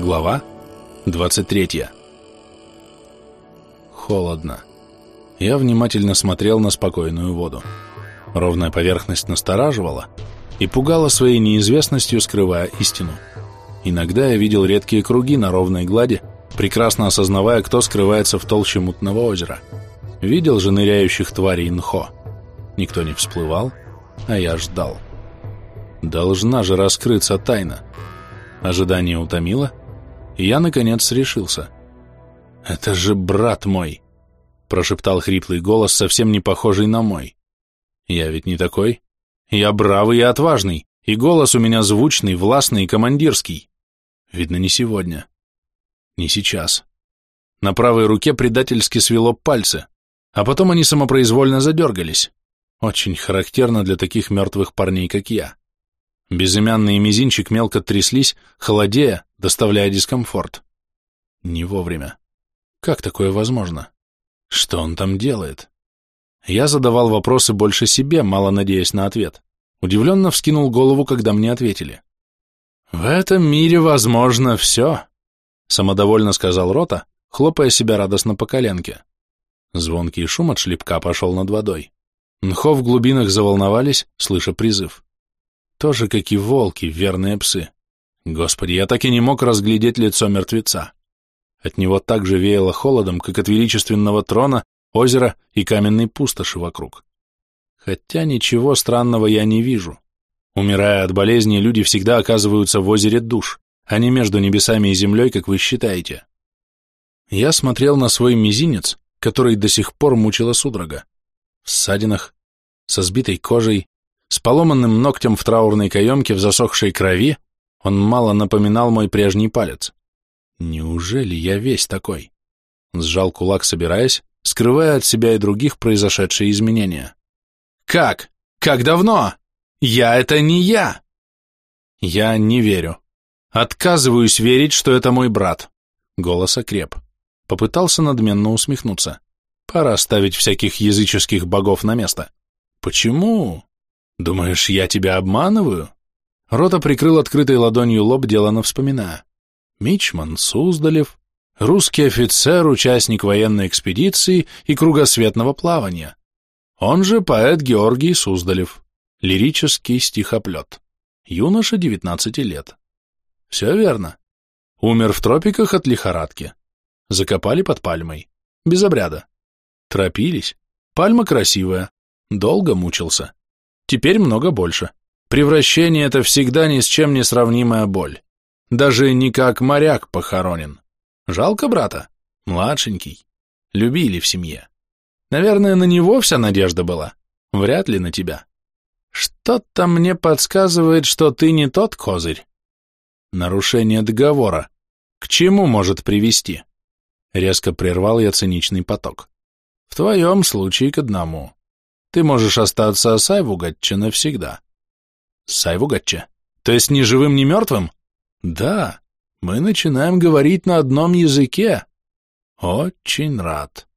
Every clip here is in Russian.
Глава 23. Холодно. Я внимательно смотрел на спокойную воду. Ровная поверхность настораживала и пугала своей неизвестностью, скрывая истину. Иногда я видел редкие круги на ровной глади, прекрасно осознавая, кто скрывается в толще мутного озера. Видел же ныряющих тварей Нхо. Никто не всплывал, а я ждал. Должна же раскрыться тайна. Ожидание утомило, и я, наконец, решился. «Это же брат мой!» — прошептал хриплый голос, совсем не похожий на мой. «Я ведь не такой. Я бравый и отважный, и голос у меня звучный, властный и командирский. Видно, не сегодня. Не сейчас». На правой руке предательски свело пальцы, а потом они самопроизвольно задергались. Очень характерно для таких мертвых парней, как я. Безымянный и мизинчик мелко тряслись, холодея, доставляя дискомфорт. Не вовремя. Как такое возможно? Что он там делает? Я задавал вопросы больше себе, мало надеясь на ответ. Удивленно вскинул голову, когда мне ответили. «В этом мире возможно все», — самодовольно сказал Рота, хлопая себя радостно по коленке. Звонкий шум от шлепка пошел над водой. Нхо в глубинах заволновались, слыша призыв. Тоже, как и волки, верные псы. Господи, я так и не мог разглядеть лицо мертвеца. От него так же веяло холодом, как от величественного трона, озера и каменной пустоши вокруг. Хотя ничего странного я не вижу. Умирая от болезни, люди всегда оказываются в озере душ, а не между небесами и землей, как вы считаете. Я смотрел на свой мизинец, который до сих пор мучила судорога. В ссадинах, со сбитой кожей, с поломанным ногтем в траурной каемке в засохшей крови, он мало напоминал мой прежний палец. Неужели я весь такой? Сжал кулак, собираясь, скрывая от себя и других произошедшие изменения. Как? Как давно? Это не я! Я не верю. Отказываюсь верить, что это мой брат. Голос окреп. Попытался надменно усмехнуться. Пора ставить всяких языческих богов на место. Почему? Думаешь, я тебя обманываю? Рота прикрыл открытой ладонью лоб, делано вспоминая. Мичман Суздалев, русский офицер, участник военной экспедиции и кругосветного плавания. Он же поэт Георгий Суздалев, лирический стихоплет. Юноша 19 лет. Все верно. Умер в тропиках от лихорадки. Закопали под пальмой. Без обряда. Торопились. Пальма красивая. Долго мучился. Теперь много больше. Превращение — это всегда ни с чем не сравнимая боль. Даже не как моряк похоронен. Жалко брата? Младшенький. Любили в семье. Наверное, на него вся надежда была. Вряд ли на тебя. Что-то мне подсказывает, что ты не тот козырь. Нарушение договора. К чему может привести? Резко прервал я циничный поток. В твоем случае к одному. Ты можешь остаться Сайвугатче навсегда. Сайвугатче? То есть ни живым, ни мертвым? Да, мы начинаем говорить на одном языке. Очень рад.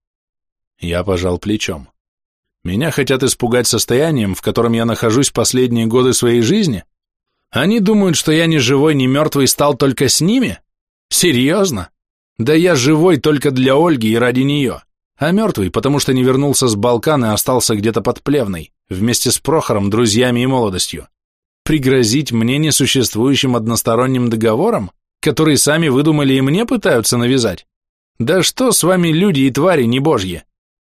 Я пожал плечом. Меня хотят испугать состоянием, в котором я нахожусь последние годы своей жизни? Они думают, что я ни живой, ни мертвый стал только с ними? Серьезно? Да я живой только для Ольги и ради нее. А мертвый, потому что не вернулся с Балкан и остался где-то под Плевной, вместе с Прохором, друзьями и молодостью. Пригрозить мне несуществующим односторонним договором, который сами выдумали и мне пытаются навязать? Да что с вами люди и твари не божьи?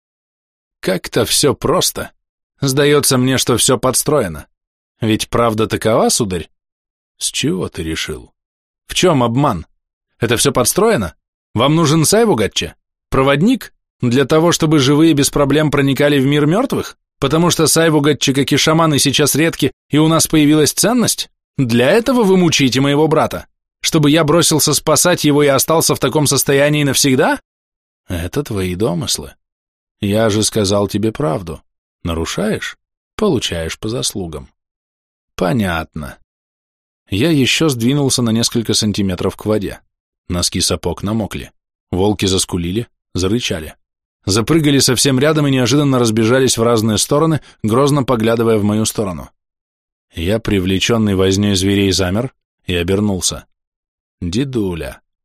Как-то все просто. Сдается мне, что все подстроено. Ведь правда такова, сударь? С чего ты решил? В чем обман? Это все подстроено? Вам нужен Сайвугатче? Проводник? Для того, чтобы живые без проблем проникали в мир мертвых? Потому что Сайвугатче, как и шаманы, сейчас редки, и у нас появилась ценность? Для этого вы мучаете моего брата? Чтобы я бросился спасать его и остался в таком состоянии навсегда? Это твои домыслы. Я же сказал тебе правду. Нарушаешь? Получаешь по заслугам. Понятно. Я еще сдвинулся на несколько сантиметров к воде. Носки сапог намокли. Волки заскулили, зарычали. Запрыгали совсем рядом и неожиданно разбежались в разные стороны, грозно поглядывая в мою сторону. Я, привлеченный вознёй зверей, замер и обернулся. Дедуля,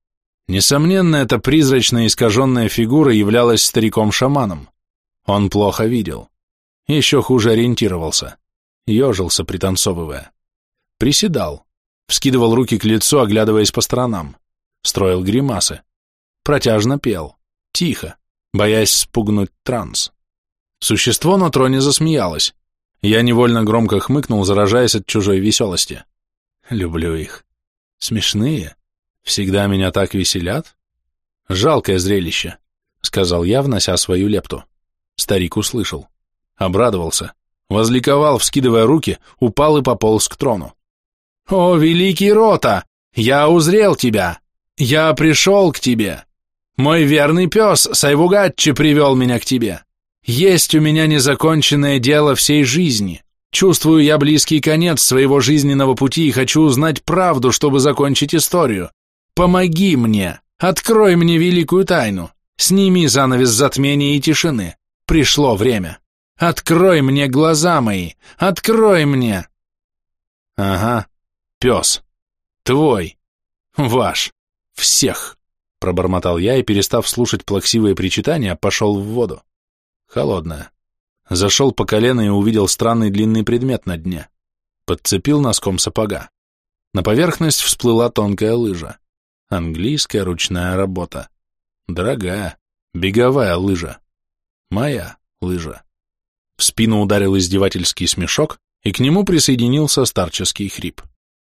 Несомненно, эта призрачная искаженная фигура являлась стариком-шаманом. Он плохо видел. Еще хуже ориентировался. Ежился, пританцовывая. Приседал. Вскидывал руки к лицу, оглядываясь по сторонам. Строил гримасы. Протяжно пел. Тихо, боясь спугнуть транс. Существо на троне засмеялось. Я невольно громко хмыкнул, заражаясь от чужой веселости. Люблю их. Смешные. Всегда меня так веселят. Жалкое зрелище, сказал я, внося свою лепту. Старик услышал. Обрадовался. Возликовал, вскидывая руки, упал и пополз к трону. «О, великий Рота! Я узрел тебя! Я пришел к тебе! Мой верный пес Сайвугатчи привел меня к тебе! Есть у меня незаконченное дело всей жизни! Чувствую я близкий конец своего жизненного пути и хочу узнать правду, чтобы закончить историю! Помоги мне! Открой мне великую тайну! Сними занавес затмения и тишины! Пришло время! Открой мне глаза мои! Открой мне!» «Ага, пес. Твой. Ваш. Всех!» Пробормотал я и, перестав слушать плаксивые причитания, пошел в воду. Холодная. Зашел по колено и увидел странный длинный предмет на дне. Подцепил носком сапога. На поверхность всплыла тонкая лыжа. Английская ручная работа. Дорогая, беговая лыжа. Моя лыжа. В спину ударил издевательский смешок, и к нему присоединился старческий хрип.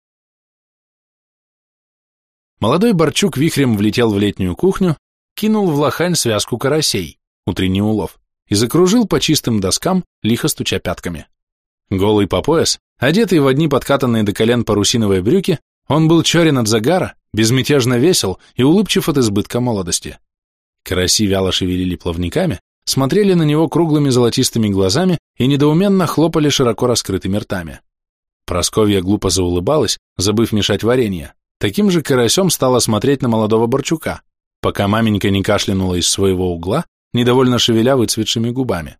Молодой Борчук вихрем влетел в летнюю кухню, кинул в лохань связку карасей, утренний улов, и закружил по чистым доскам, лихо стуча пятками. Голый по пояс, одетый в одни подкатанные до колен парусиновые брюки, он был черен от загара, безмятежно весел и улыбчив от избытка молодости. Караси вяло шевелили плавниками, смотрели на него круглыми золотистыми глазами и недоуменно хлопали широко раскрытыми ртами. Просковья глупо заулыбалась, забыв мешать варенье. Таким же карасем стала смотреть на молодого Борчука, пока маменька не кашлянула из своего угла, недовольно шевеля выцветшими губами.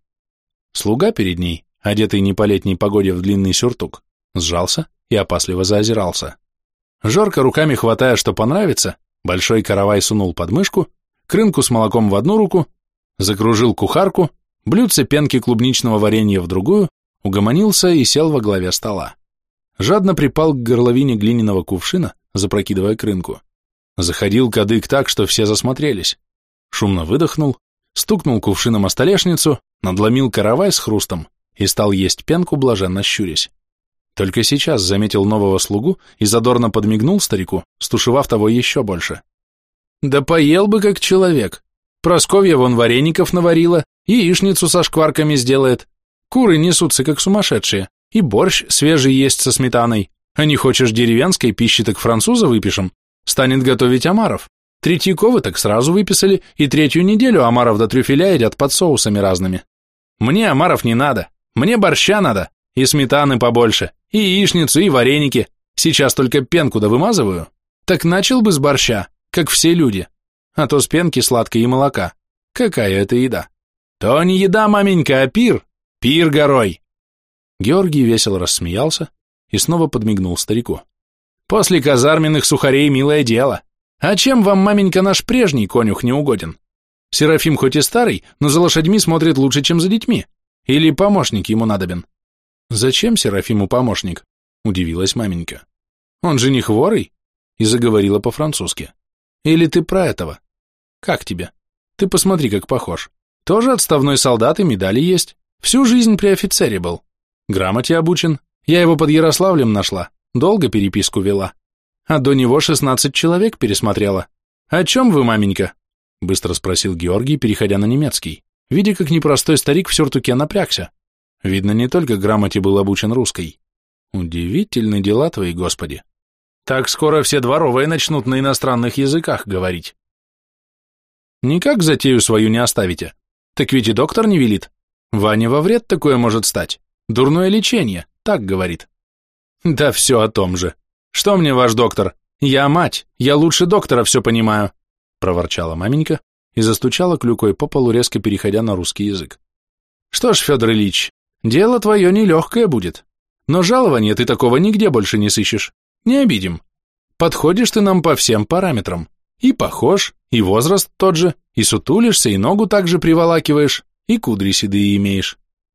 Слуга перед ней, одетый не по летней погоде в длинный сюртук, сжался и опасливо заозирался. Жорко руками хватая, что понравится, большой каравай сунул под мышку, крынку с молоком в одну руку, закружил кухарку, блюдце пенки клубничного варенья в другую, угомонился и сел во главе стола. Жадно припал к горловине глиняного кувшина, запрокидывая крынку. Заходил кадык так, что все засмотрелись. Шумно выдохнул, стукнул кувшином о столешницу, надломил каравай с хрустом и стал есть пенку, блаженно щурясь. Только сейчас заметил нового слугу и задорно подмигнул старику, стушевав того еще больше. «Да поел бы как человек. Просковья вон вареников наварила, яичницу со шкварками сделает. Куры несутся как сумасшедшие, и борщ свежий есть со сметаной. А не хочешь деревенской пищи, так француза выпишем. Станет готовить омаров. Третьяковы так сразу выписали, и третью неделю омаров до трюфеля едят под соусами разными. Мне омаров не надо, мне борща надо, и сметаны побольше, и яичницу, и вареники. Сейчас только пенку да вымазываю. Так начал бы с борща, как все люди. А то с пенки сладкой и молока. Какая это еда? То не еда, маменька, а пир. Пир горой. Георгий весело рассмеялся и снова подмигнул старику. После казарменных сухарей милое дело. А чем вам, маменька, наш прежний конюх не угоден? Серафим хоть и старый, но за лошадьми смотрит лучше, чем за детьми. Или помощник ему надобен? Зачем Серафиму помощник? Удивилась маменька. Он же не хворый? И заговорила по-французски. Или ты про этого? Как тебе? Ты посмотри, как похож. Тоже отставной солдат и медали есть. Всю жизнь при офицере был. Грамоте обучен. Я его под Ярославлем нашла. Долго переписку вела. А до него 16 человек пересмотрела. О чем вы, маменька? Быстро спросил Георгий, переходя на немецкий, видя, как непростой старик в сюртуке напрягся. Видно, не только грамоте был обучен русской. Удивительны дела твои, Господи. Так скоро все дворовые начнут на иностранных языках говорить. Никак затею свою не оставите. Так ведь и доктор не велит. Ване во вред такое может стать. Дурное лечение, так говорит. Да все о том же. Что мне ваш доктор? Я мать, я лучше доктора все понимаю, проворчала маменька и застучала клюкой по полу, резко переходя на русский язык. Что ж, Федор Ильич, дело твое нелегкое будет, но жалования ты такого нигде больше не сыщешь, не обидим. Подходишь ты нам по всем параметрам, И похож, и возраст тот же, и сутулишься, и ногу так же приволакиваешь, и кудри седые имеешь.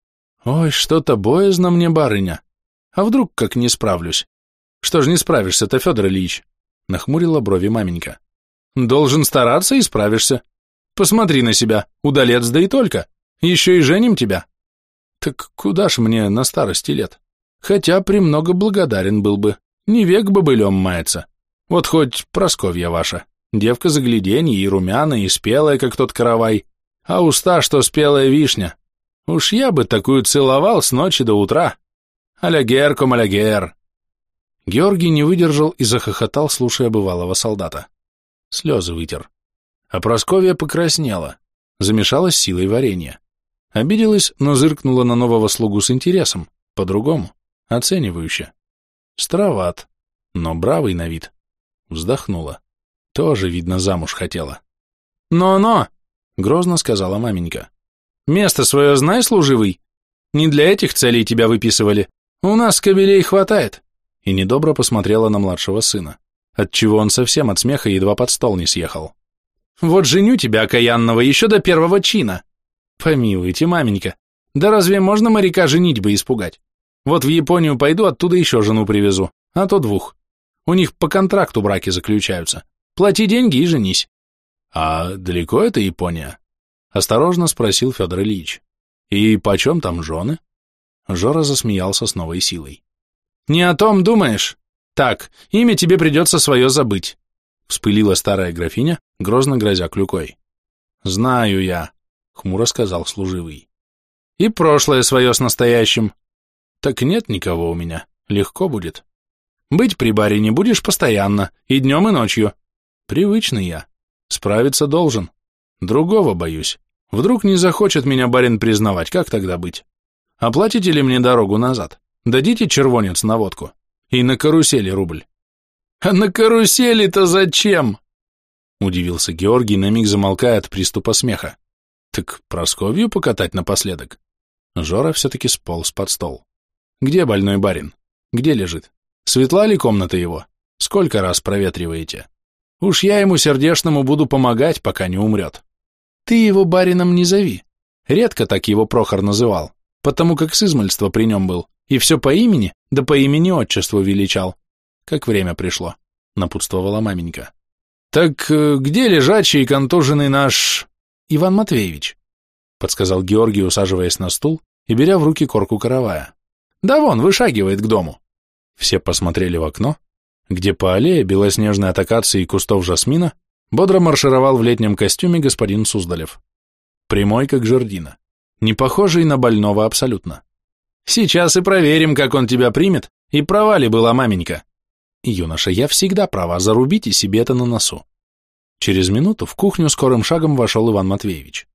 Ой, что-то боязно мне, барыня. А вдруг как не справлюсь? Что ж не справишься-то, Федор Ильич? Нахмурила брови маменька. Должен стараться и справишься. Посмотри на себя, удалец да и только. Еще и женим тебя. Так куда ж мне на старости лет? Хотя премного благодарен был бы. Не век бобылем мается. Вот хоть Прасковья ваша. Девка загляденье и румяная, и спелая, как тот каравай. А уста, что спелая вишня. Уж я бы такую целовал с ночи до утра. Алягер, комалягер. Георгий не выдержал и захохотал, слушая бывалого солдата. Слезы вытер. А Прасковья покраснела, замешалась силой варенья. Обиделась, но зыркнула на нового слугу с интересом, по-другому, оценивающе. Страват, но бравый на вид. Вздохнула. Тоже, видно, замуж хотела. «Но-но!» — грозно сказала маменька. «Место свое знай, служивый. Не для этих целей тебя выписывали. У нас кобелей хватает». И недобро посмотрела на младшего сына, отчего он совсем от смеха едва под стол не съехал. «Вот женю тебя, окаянного, еще до первого чина». «Помилуйте, маменька, да разве можно моряка женитьбы испугать? Вот в Японию пойду, оттуда еще жену привезу, а то 2. У них по контракту браки заключаются. Плати деньги и женись». «А далеко это Япония?» — осторожно спросил Федор Ильич. «И почем там жены?» Жора засмеялся с новой силой. «Не о том думаешь? Так, имя тебе придется свое забыть», — вспылила старая графиня, грозно грозя клюкой. «Знаю я», — хмуро сказал служивый. «И прошлое свое с настоящим». «Так нет никого у меня, легко будет». «Быть при баре не будешь постоянно, и днем, и ночью». «Привычный я, справиться должен. Другого боюсь. Вдруг не захочет меня барин признавать, как тогда быть? Оплатите ли мне дорогу назад? Дадите червонец на водку? И на карусели рубль». «А на карусели-то зачем?» Удивился Георгий, на миг замолкая от приступа смеха. «Так Прасковью покатать напоследок?» Жора все-таки сполз под стол. «Где больной барин? Где лежит? Светла ли комната его? Сколько раз проветриваете? Уж я ему сердечному буду помогать, пока не умрет. Ты его барином не зови. Редко так его Прохор называл, потому как с измальства при нем был, и все по имени, да по имени-отчеству величал. Как время пришло», — напутствовала маменька. «Так где лежачий и контуженный наш Иван Матвеевич?» — подсказал Георгий, усаживаясь на стул и беря в руки корку каравая. «Да вон, вышагивает к дому». Все посмотрели в окно, где по аллее, белоснежной от акации и кустов жасмина, бодро маршировал в летнем костюме господин Суздалев. Прямой, как жердина, не похожий на больного абсолютно. «Сейчас и проверим, как он тебя примет, и права ли была маменька». «Юноша, я всегда права, зарубите себе это на носу». Через минуту в кухню скорым шагом вошел Иван Матвеевич.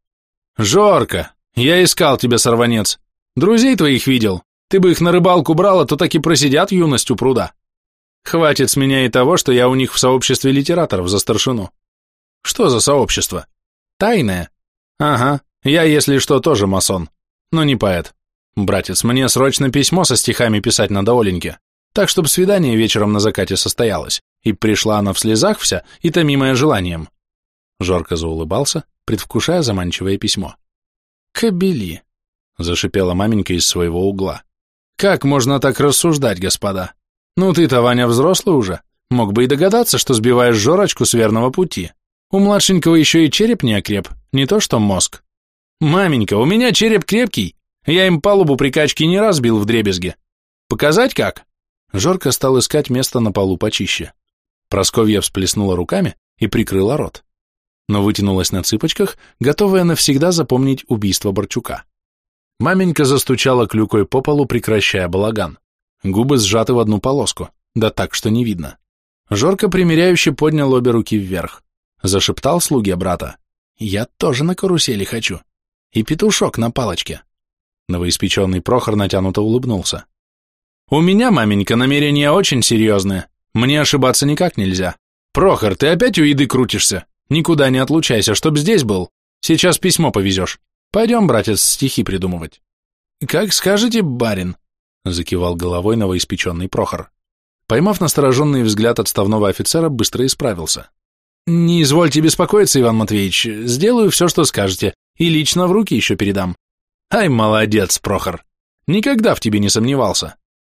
«Жорка, я искал тебя, сорванец. Друзей твоих видел. Ты бы их на рыбалку брала, то так и просидят юность у пруда. Хватит с меня и того, что я у них в сообществе литераторов за старшину». «Что за сообщество?» «Тайное». «Ага, я, если что, тоже масон, но не поэт. Братец, мне срочно письмо со стихами писать надо Оленьке, так, чтобы свидание вечером на закате состоялось, и пришла она в слезах вся и томимая желанием». Жорко заулыбался, предвкушая заманчивое письмо. «Кобели», — зашипела маменька из своего угла. «Как можно так рассуждать, господа? Ну ты-то, Ваня, взрослый уже, мог бы и догадаться, что сбиваешь Жорочку с верного пути. У младшенького еще и череп не окреп, не то что мозг. Маменька, у меня череп крепкий, я им палубу при качке не раз бил вдребезги. Показать как?» Жорка стал искать место на полу почище. Прасковья всплеснула руками и прикрыла рот, но вытянулась на цыпочках, готовая навсегда запомнить убийство Борчука. Маменька застучала клюкой по полу, прекращая балаган. Губы сжаты в одну полоску, да так, что не видно. Жорка примиряюще поднял обе руки вверх. Зашептал слуге брата: «Я тоже на карусели хочу. И петушок на палочке». Новоиспеченный Прохор натянуто улыбнулся. «У меня, маменька, намерения очень серьезные. Мне ошибаться никак нельзя. Прохор, ты опять у еды крутишься? Никуда не отлучайся, чтоб здесь был. Сейчас письмо повезешь. Пойдем, братец, стихи придумывать». «Как скажете, барин», — закивал головой новоиспеченный Прохор. Поймав настороженный взгляд отставного офицера, быстро исправился. Не извольте беспокоиться, Иван Матвеевич, сделаю все, что скажете, и лично в руки еще передам. Ай, молодец, Прохор, никогда в тебе не сомневался.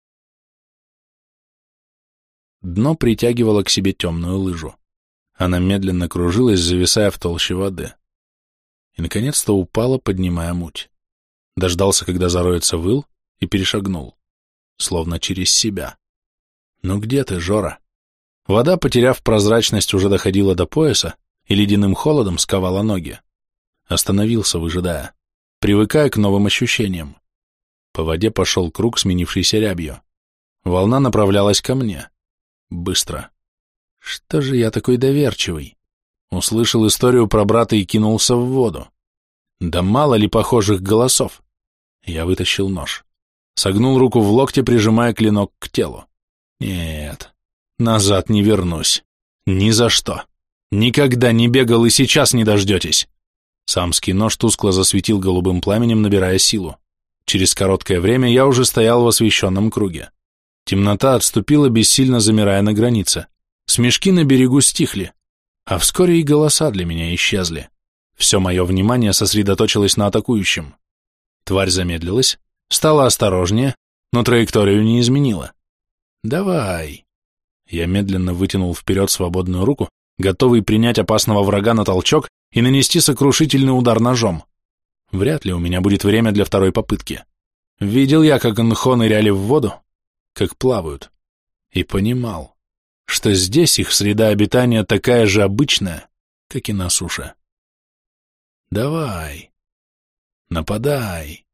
Дно притягивало к себе темную лыжу. Она медленно кружилась, зависая в толще воды. И, наконец-то, упала, поднимая муть. Дождался, когда зароется выл, и перешагнул, словно через себя. «Ну где ты, Жора?» Вода, потеряв прозрачность, уже доходила до пояса и ледяным холодом сковала ноги. Остановился, выжидая, привыкая к новым ощущениям. По воде пошел круг, сменившийся рябью. Волна направлялась ко мне. Быстро. Что же я такой доверчивый? Услышал историю про брата и кинулся в воду. Да мало ли похожих голосов. Я вытащил нож. Согнул руку в локте, прижимая клинок к телу. Нет, назад не вернусь. Ни за что. Никогда не бегал и сейчас не дождетесь. Самский нож тускло засветил голубым пламенем, набирая силу. Через короткое время я уже стоял в освещенном круге. Темнота отступила, бессильно замирая на границе. Смешки на берегу стихли, а вскоре и голоса для меня исчезли. Все мое внимание сосредоточилось на атакующем. Тварь замедлилась, стала осторожнее, но траекторию не изменила. «Давай!» Я медленно вытянул вперед свободную руку, готовый принять опасного врага на толчок и нанести сокрушительный удар ножом. Вряд ли у меня будет время для второй попытки. Видел я, как нхо ныряли в воду, как плавают, и понимал, что здесь их среда обитания такая же обычная, как и на суше. «Давай! Нападай!»